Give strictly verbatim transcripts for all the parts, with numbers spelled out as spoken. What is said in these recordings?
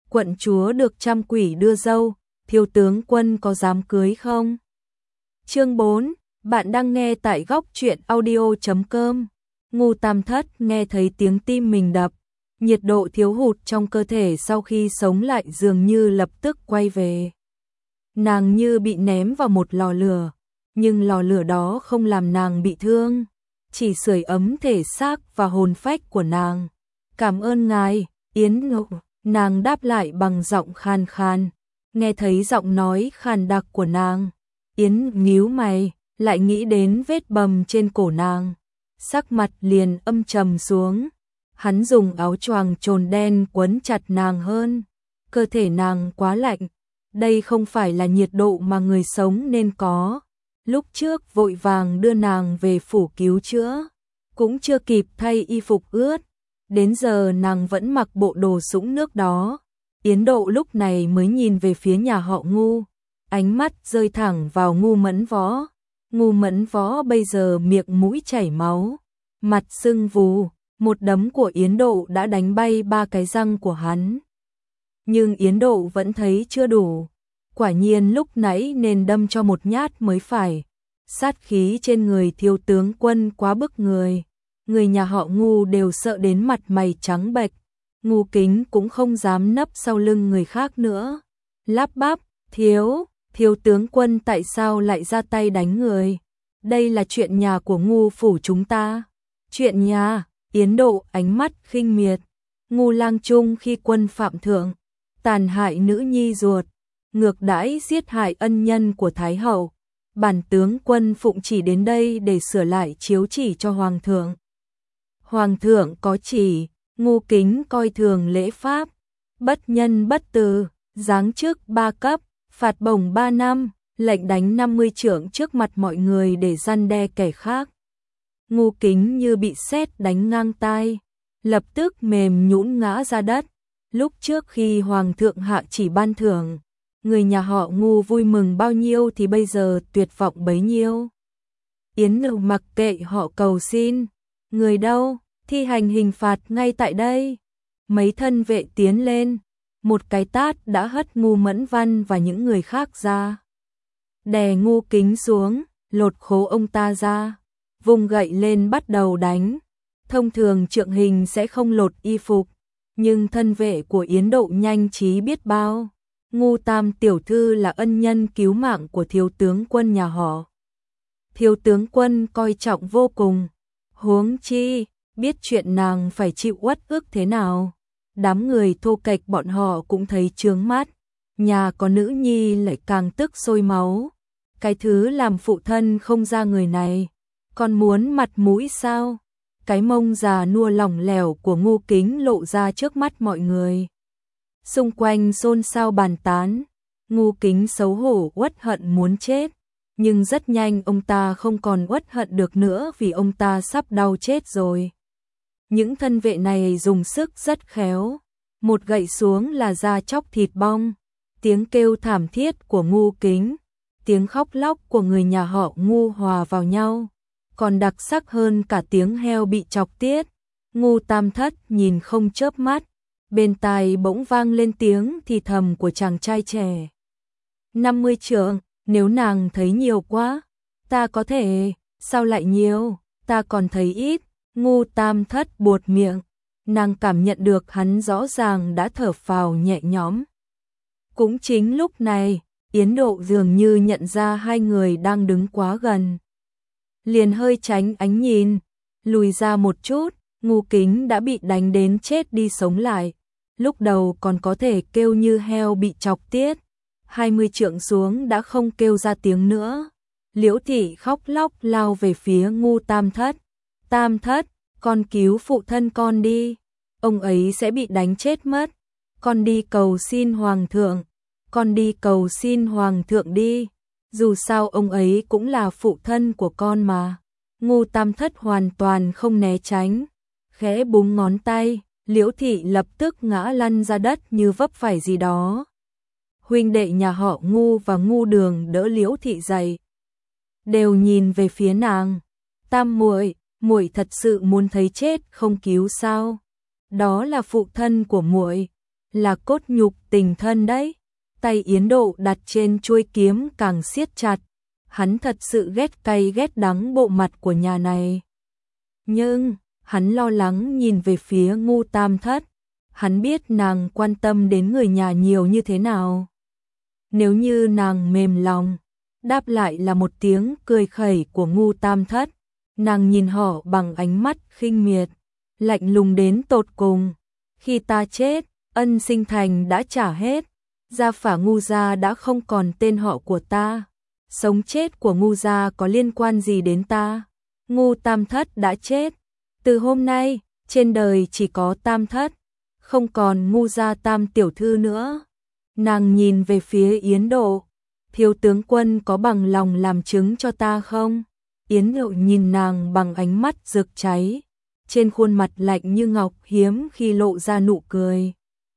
quận chúa được trăm quỷ đưa dâu, thiếu tướng quân có dám cưới không? Chương bốn, bạn đang nghe tại góc truyện audio chấm com. Ngu Tam Thất nghe thấy tiếng tim mình đập, nhiệt độ thiếu hụt trong cơ thể sau khi sống lại dường như lập tức quay về. Nàng như bị ném vào một lò lửa, nhưng lò lửa đó không làm nàng bị thương, chỉ sưởi ấm thể xác và hồn phách của nàng. Cảm ơn ngài, Yến Ngọc, nàng đáp lại bằng giọng khan khan. Nghe thấy giọng nói khàn đặc của nàng, Yến nhíu mày, lại nghĩ đến vết bầm trên cổ nàng, sắc mặt liền âm trầm xuống. Hắn dùng áo choàng trồn đen quấn chặt nàng hơn, cơ thể nàng quá lạnh, đây không phải là nhiệt độ mà người sống nên có. Lúc trước vội vàng đưa nàng về phủ cứu chữa, cũng chưa kịp thay y phục ướt, đến giờ nàng vẫn mặc bộ đồ sũng nước đó. Yến Độ lúc này mới nhìn về phía nhà họ Ngu, ánh mắt rơi thẳng vào Ngu Mẫn Võ. Ngu Mẫn Võ bây giờ miệng mũi chảy máu, mặt sưng vù, một đấm của Yến Độ đã đánh bay ba cái răng của hắn. Nhưng Yến Độ vẫn thấy chưa đủ, quả nhiên lúc nãy nên đâm cho một nhát mới phải. Sát khí trên người thiếu tướng quân quá bức người, người nhà họ Ngu đều sợ đến mặt mày trắng bệch. Ngu Kính cũng không dám nấp sau lưng người khác nữa, lắp bắp, thiếu, thiếu tướng quân tại sao lại ra tay đánh người? Đây là chuyện nhà của Ngu phủ chúng ta. Chuyện nhà, Yến Độ ánh mắt khinh miệt. Ngu Lang Trung khi quân phạm thượng, tàn hại nữ nhi ruột, ngược đãi giết hại ân nhân của Thái hậu. Bản tướng quân phụng chỉ đến đây để sửa lại chiếu chỉ cho Hoàng thượng. Hoàng thượng có chỉ, Ngu Kính coi thường lễ pháp, bất nhân bất từ, giáng chức ba cấp, phạt bổng ba năm, lệnh đánh năm mươi chưởng trước mặt mọi người để răn đe kẻ khác. Ngu Kính như bị sét đánh ngang tai, lập tức mềm nhũn ngã ra đất. Lúc trước khi Hoàng thượng hạ chỉ ban thưởng, người nhà họ Ngu vui mừng bao nhiêu thì bây giờ tuyệt vọng bấy nhiêu. Yến Ngọc mặc kệ họ cầu xin, người đâu, thi hành hình phạt ngay tại đây. Mấy thân vệ tiến lên, một cái tát đã hất Ngu Mẫn Văn và những người khác ra. Đè Ngu Kính xuống, lột khố ông ta ra, vùng gậy lên bắt đầu đánh. Thông thường trượng hình sẽ không lột y phục, nhưng thân vệ của Yến Độ nhanh trí biết bao. Ngu Tam tiểu thư là ân nhân cứu mạng của thiếu tướng quân nhà họ. Thiếu tướng quân coi trọng vô cùng, huống chi biết chuyện nàng phải chịu uất ức thế nào. Đám người thô kệch bọn họ cũng thấy chướng mắt, nhà có nữ nhi lại càng tức sôi máu. Cái thứ làm phụ thân không ra người này, còn muốn mặt mũi sao? Cái mông già nua lỏng lẻo của Ngu Kính lộ ra trước mắt mọi người. Xung quanh xôn xao bàn tán, Ngu Kính xấu hổ uất hận muốn chết, nhưng rất nhanh ông ta không còn uất hận được nữa vì ông ta sắp đau chết rồi. Những thân vệ này dùng sức rất khéo, một gậy xuống là da chóc thịt bong. Tiếng kêu thảm thiết của Ngu Kính, tiếng khóc lóc của người nhà họ Ngu hòa vào nhau, còn đặc sắc hơn cả tiếng heo bị chọc tiết. Ngu Tam Thất nhìn không chớp mắt, bên tai bỗng vang lên tiếng thì thầm của chàng trai trẻ. năm mươi trượng, nếu nàng thấy nhiều quá, ta có thể, sao lại nhiều, ta còn thấy ít. Ngu Tam Thất buột miệng, nàng cảm nhận được hắn rõ ràng đã thở phào nhẹ nhõm. Cũng chính lúc này, Yến Độ dường như nhận ra hai người đang đứng quá gần, liền hơi tránh ánh nhìn, lùi ra một chút. Ngu Kính đã bị đánh đến chết đi sống lại, lúc đầu còn có thể kêu như heo bị chọc tiết, hai mươi trượng xuống đã không kêu ra tiếng nữa. Liễu thị khóc lóc lao về phía Ngu Tam Thất. Tam Thất, con cứu phụ thân con đi, ông ấy sẽ bị đánh chết mất. Con đi cầu xin Hoàng thượng, con đi cầu xin Hoàng thượng đi, dù sao ông ấy cũng là phụ thân của con mà. Ngu Tam Thất hoàn toàn không né tránh, khẽ búng ngón tay, Liễu thị lập tức ngã lăn ra đất như vấp phải gì đó. Huynh đệ nhà họ Ngu và Ngu Đường đỡ Liễu thị dậy, đều nhìn về phía nàng. Tam muội, muội thật sự muốn thấy chết không cứu sao? Đó là phụ thân của muội, là cốt nhục tình thân đấy. Tay Yến Độ đặt trên chuôi kiếm càng siết chặt, hắn thật sự ghét cay ghét đắng bộ mặt của nhà này. Nhưng, hắn lo lắng nhìn về phía Ngưu Tam Thất, hắn biết nàng quan tâm đến người nhà nhiều như thế nào. Nếu như nàng mềm lòng, đáp lại là một tiếng cười khẩy của Ngưu Tam Thất, nàng nhìn họ bằng ánh mắt khinh miệt, lạnh lùng đến tột cùng. Khi ta chết, ân sinh thành đã trả hết, gia phả Ngưu gia đã không còn tên họ của ta, sống chết của Ngưu gia có liên quan gì đến ta? Ngưu Tam Thất đã chết, từ hôm nay, trên đời chỉ có Tam Thất, không còn Ngưu gia Tam tiểu thư nữa. Nàng nhìn về phía Yến Độ, thiếu tướng quân có bằng lòng làm chứng cho ta không? Yến Độ nhìn nàng bằng ánh mắt rực cháy, trên khuôn mặt lạnh như ngọc hiếm khi lộ ra nụ cười.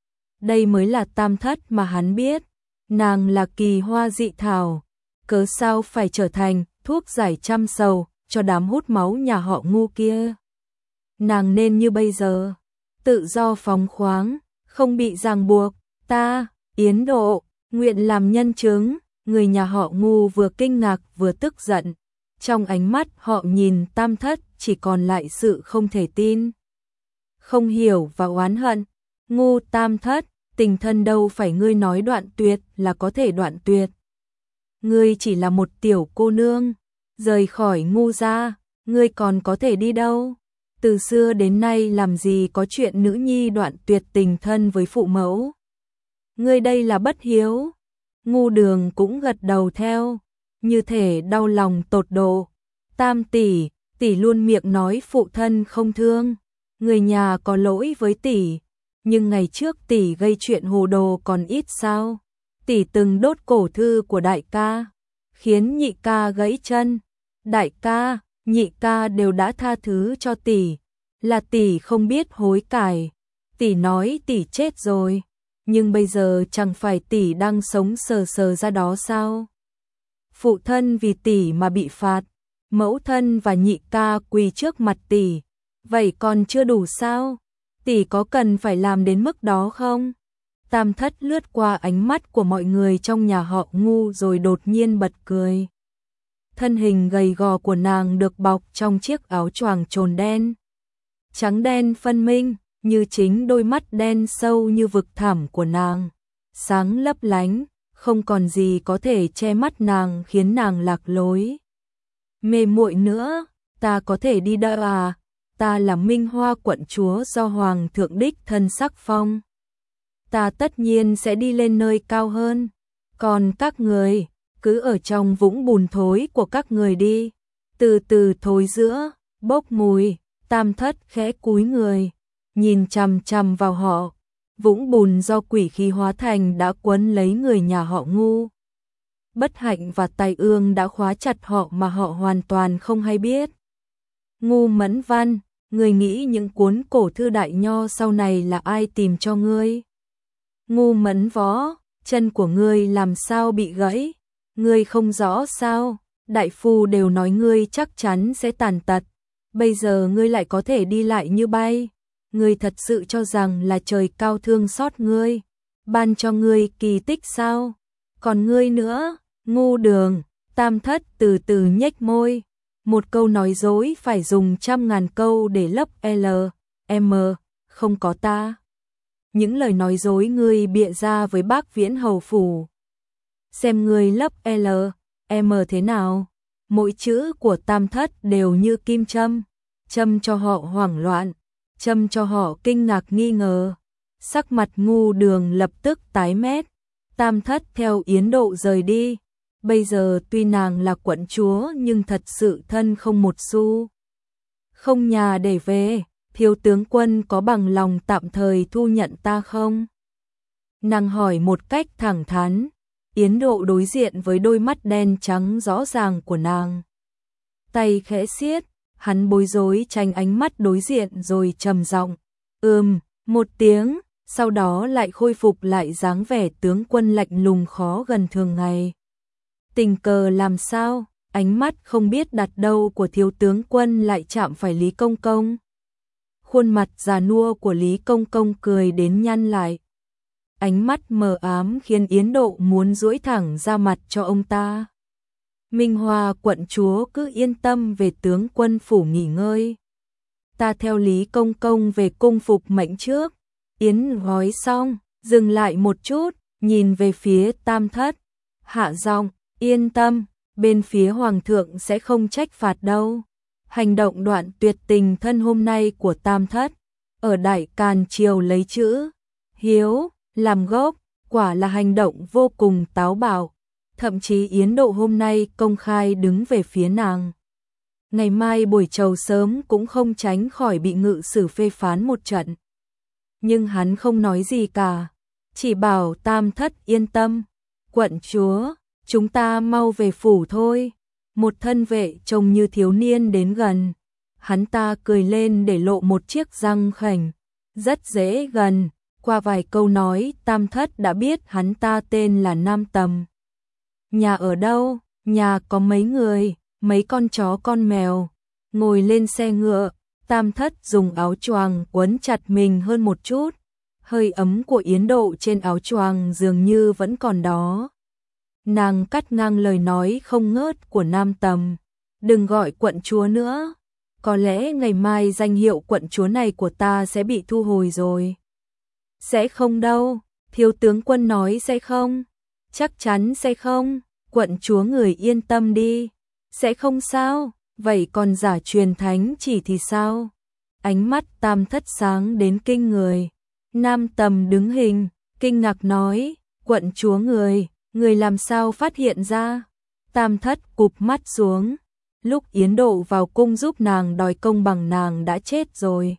Đây mới là Tam Thất mà hắn biết, nàng là kỳ hoa dị thảo, cớ sao phải trở thành thuốc giải trăm sầu cho đám hút máu nhà họ Ngưu kia. Nàng nên như bây giờ, tự do phóng khoáng, không bị ràng buộc. Ta, Yến Độ, nguyện làm nhân chứng. Người nhà họ Ngưu vừa kinh ngạc vừa tức giận, trong ánh mắt họ nhìn Tam Thất chỉ còn lại sự không thể tin, không hiểu và oán hận. Ngưu Tam Thất, tình thân đâu phải ngươi nói đoạn tuyệt là có thể đoạn tuyệt. Ngươi chỉ là một tiểu cô nương, rời khỏi Ngưu gia, ngươi còn có thể đi đâu? Từ xưa đến nay làm gì có chuyện nữ nhi đoạn tuyệt tình thân với phụ mẫu. Ngươi đây là bất hiếu. Ngưu Đường cũng gật đầu theo, như thể đau lòng tột độ. Tam tỷ, tỷ luôn miệng nói phụ thân không thương, người nhà có lỗi với tỷ, nhưng ngày trước tỷ gây chuyện hồ đồ còn ít sao? Tỷ từng đốt cổ thư của đại ca, khiến nhị ca gãy chân. Đại ca, nhị ca đều đã tha thứ cho tỷ, là tỷ không biết hối cải. Tỷ nói tỷ chết rồi, nhưng bây giờ chẳng phải tỷ đang sống sờ sờ ra đó sao? Phụ thân vì tỷ mà bị phạt, mẫu thân và nhị ca quỳ trước mặt tỷ, vậy còn chưa đủ sao? Tỷ có cần phải làm đến mức đó không? Tam Thất lướt qua ánh mắt của mọi người trong nhà họ Ngưu rồi đột nhiên bật cười. Thân hình gầy gò của nàng được bọc trong chiếc áo choàng trồn đen, trắng đen phân minh, như chính đôi mắt đen sâu như vực thẳm của nàng, sáng lấp lánh, không còn gì có thể che mắt nàng khiến nàng lạc lối. Mê muội nữa, ta có thể đi đâu à? Ta là Minh Hoa quận chúa do Hoàng thượng đích thân sắc phong. Ta tất nhiên sẽ đi lên nơi cao hơn, còn các người, cứ ở trong vũng bùn thối của các người đi, từ từ thối rữa, bốc mùi. Tam Thất khẽ cúi người, nhìn chằm chằm vào họ, vũng bùn do quỷ khí hóa thành đã quấn lấy người nhà họ Ngưu. Bất hạnh và tai ương đã khóa chặt họ mà họ hoàn toàn không hay biết. Ngưu Mẫn Văn, ngươi nghĩ những cuốn cổ thư đại nho sau này là ai tìm cho ngươi? Ngưu Mẫn Võ, chân của ngươi làm sao bị gãy? Ngươi không rõ sao? Đại phu đều nói ngươi chắc chắn sẽ tàn tật, bây giờ ngươi lại có thể đi lại như bay. Ngươi thật sự cho rằng là trời cao thương xót ngươi, ban cho ngươi kỳ tích sao? Còn ngươi nữa, Ngưu Đường. Tam Thất từ từ nhếch môi, một câu nói dối phải dùng trăm ngàn câu để lấp L, M, không có ta. Những lời nói dối ngươi bịa ra với bác Viễn Hầu phủ, xem ngươi lấp L, M thế nào. Mỗi chữ của Tam Thất đều như kim châm, châm cho họ hoảng loạn, châm cho họ kinh ngạc nghi ngờ. Sắc mặt Ngưu Đường lập tức tái mét. Tam Thất theo Yến Độ rời đi. Bây giờ tuy nàng là quận chúa nhưng thật sự thân không một xu, không nhà để về. Thiếu tướng quân có bằng lòng tạm thời thu nhận ta không? Nàng hỏi một cách thẳng thắn. Yến Độ đối diện với đôi mắt đen trắng rõ ràng của nàng, tay khẽ siết, hắn bối rối tránh ánh mắt đối diện rồi trầm giọng, ừm, một tiếng, sau đó lại khôi phục lại dáng vẻ tướng quân lạnh lùng khó gần thường ngày. Tình cờ làm sao, ánh mắt không biết đặt đâu của thiếu tướng quân lại chạm phải Lý Công Công. Khuôn mặt già nua của Lý Công Công cười đến nhăn lại. ánh mắt mờ ám khiến Yến Độ muốn duỗi thẳng ra mặt cho ông ta. Minh Hoa quận chúa cứ yên tâm về tướng quân phủ nghỉ ngơi. Ta theo Lý Công Công về cung phục mệnh trước. Yến gói xong, dừng lại một chút, nhìn về phía Tam Thất. Hạ giọng, yên tâm, bên phía Hoàng thượng sẽ không trách phạt đâu. Hành động đoạn tuyệt tình thân hôm nay của Tam Thất, ở Đại Càn Triều lấy chữ hiếu làm gốc, quả là hành động vô cùng táo bạo. Thậm chí Yến Độ hôm nay công khai đứng về phía nàng. Ngày mai buổi trầu sớm cũng không tránh khỏi bị ngự sử phê phán một trận. Nhưng hắn không nói gì cả, chỉ bảo Tam Thất yên tâm. Quận chúa, chúng ta mau về phủ thôi. Một thân vệ trông như thiếu niên đến gần. Hắn ta cười lên để lộ một chiếc răng khểnh, rất dễ gần. Qua vài câu nói, Tam Thất đã biết hắn ta tên là Nam Tầm. Nhà ở đâu? Nhà có mấy người, mấy con chó con mèo. Ngồi lên xe ngựa, Tam Thất dùng áo choàng quấn chặt mình hơn một chút. Hơi ấm của Yến Độ trên áo choàng dường như vẫn còn đó. Nàng cắt ngang lời nói không ngớt của Nam Tầm. Đừng gọi quận chúa nữa. Có lẽ ngày mai danh hiệu quận chúa này của ta sẽ bị thu hồi rồi. Sẽ không đâu, thiếu tướng quân nói sẽ không. Chắc chắn sẽ không, quận chúa người yên tâm đi. Sẽ không sao, vậy còn giả truyền thánh chỉ thì sao? Ánh mắt Tam Thất sáng đến kinh người. Nam Tầm đứng hình, kinh ngạc nói, quận chúa người, người làm sao phát hiện ra? Tam Thất cụp mắt xuống. Lúc Yến Độ vào cung giúp nàng đòi công bằng nàng đã chết rồi.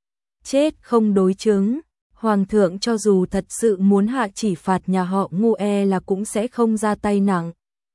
Chết không đối chứng. Hoàng thượng cho dù thật sự muốn hạ chỉ phạt nhà họ Ngu e là cũng sẽ không ra tay nặng.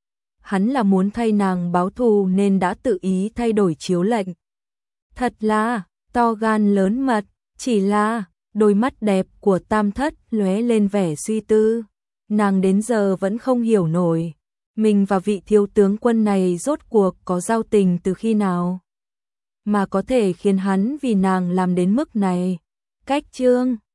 Hắn là muốn thay nàng báo thù nên đã tự ý thay đổi chiếu lệnh. Thật là to gan lớn mật, chỉ là đôi mắt đẹp của Tam Thất lóe lên vẻ suy tư. Nàng đến giờ vẫn không hiểu nổi, mình và vị thiếu tướng quân này rốt cuộc có giao tình từ khi nào, mà có thể khiến hắn vì nàng làm đến mức này. Cách chương